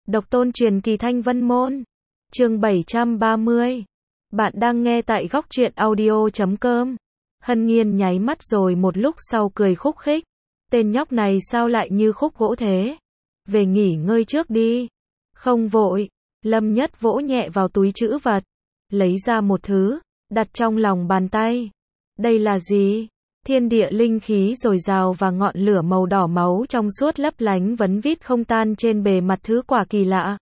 Độc tôn truyền kỳ Thanh Vân Môn. Chương 730. Bạn đang nghe tại góc truyện audio.com. Hân Nghiên nháy mắt rồi một lúc sau cười khúc khích. Tên nhóc này sao lại như khúc gỗ thế? Về nghỉ ngơi trước đi. Không vội. Lâm Nhất vỗ nhẹ vào túi trữ vật. Lấy ra một thứ, đặt trong lòng bàn tay. Đây là gì? Thiên địa linh khí dồi dào và ngọn lửa màu đỏ máu trong suốt lấp lánh vấn vít không tan trên bề mặt thứ quả kỳ lạ.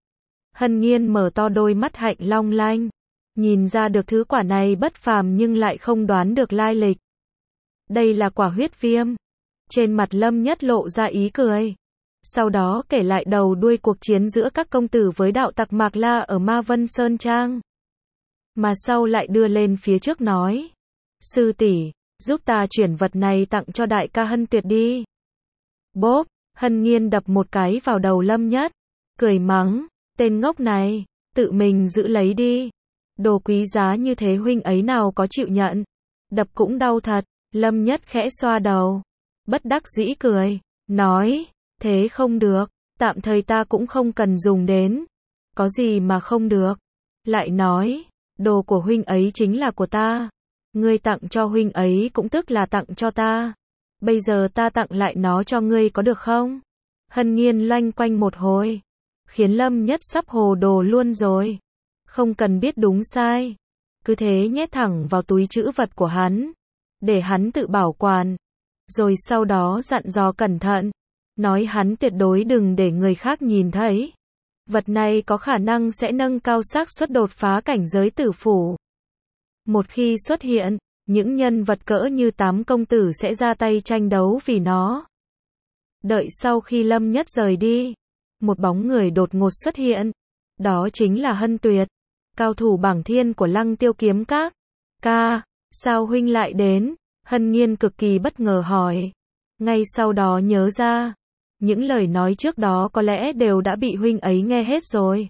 Hân Nghiên mở to đôi mắt hạnh long lanh, nhìn ra được thứ quả này bất phàm nhưng lại không đoán được lai lịch. Đây là quả huyết viêm. Trên mặt Lâm Nhất lộ ra ý cười. Sau đó kể lại đầu đuôi cuộc chiến giữa các công tử với đạo tặc Mạc La ở Ma Vân Sơn Trang. Mà sau lại đưa lên phía trước nói: sư tỷ, giúp ta chuyển vật này tặng cho đại ca Hân Tuyệt đi. Bốp, Hân Nghiên đập một cái vào đầu Lâm Nhất, cười mắng, tên ngốc này, tự mình giữ lấy đi. Đồ quý giá như thế huynh ấy nào có chịu nhận. Đập cũng đau thật. Lâm Nhất khẽ xoa đầu, bất đắc dĩ cười, nói, thế không được, tạm thời ta cũng không cần dùng đến. Có gì mà không được? Lại nói, đồ của huynh ấy chính là của ta. Ngươi tặng cho huynh ấy cũng tức là tặng cho ta. Bây giờ ta tặng lại nó cho ngươi có được không? Hân Nghiên loanh quanh một hồi, khiến Lâm Nhất sắp hồ đồ luôn rồi. Không cần biết đúng sai, cứ thế nhét thẳng vào túi trữ vật của hắn, để hắn tự bảo quản. Rồi sau đó dặn dò cẩn thận, nói hắn tuyệt đối đừng để người khác nhìn thấy. Vật này có khả năng sẽ nâng cao xác suất đột phá cảnh giới tử phủ. Một khi xuất hiện, những nhân vật cỡ như Tám công tử sẽ ra tay tranh đấu vì nó. Đợi sau khi Lâm Nhất rời đi, một bóng người đột ngột xuất hiện. Đó chính là Hân Tuyệt, cao thủ bảng thiên của Lăng Tiêu Kiếm Các. Ca, sao huynh lại đến? Hân Nghiên cực kỳ bất ngờ hỏi. Ngay sau đó nhớ ra, những lời nói trước đó có lẽ đều đã bị huynh ấy nghe hết rồi.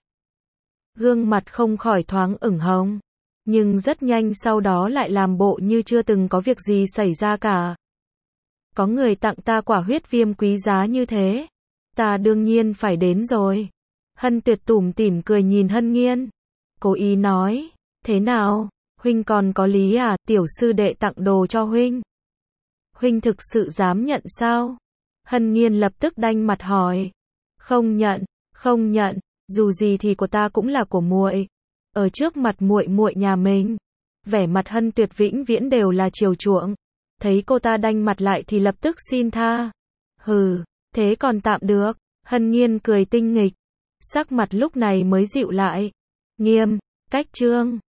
Gương mặt không khỏi thoáng ửng hồng, nhưng rất nhanh sau đó lại làm bộ như chưa từng có việc gì xảy ra cả. Có người tặng ta quả huyết viêm quý giá như thế, ta đương nhiên phải đến rồi. Hân Tuyệt tủm tỉm cười nhìn Hân Nghiên, cố ý nói, thế nào, huynh còn có lý à? Tiểu sư đệ tặng đồ cho huynh, huynh thực sự dám nhận sao? Hân Nghiên lập tức đanh mặt hỏi, không nhận, không nhận, dù gì thì của ta cũng là của muội. Ở trước mặt muội muội nhà mình, vẻ mặt Hân Tuyệt vĩnh viễn đều là chiều chuộng. Thấy cô ta đanh mặt lại thì lập tức xin tha. Hừ, thế còn tạm được. Hân Nghiên cười tinh nghịch, sắc mặt lúc này mới dịu lại. Nghiêm, cách chương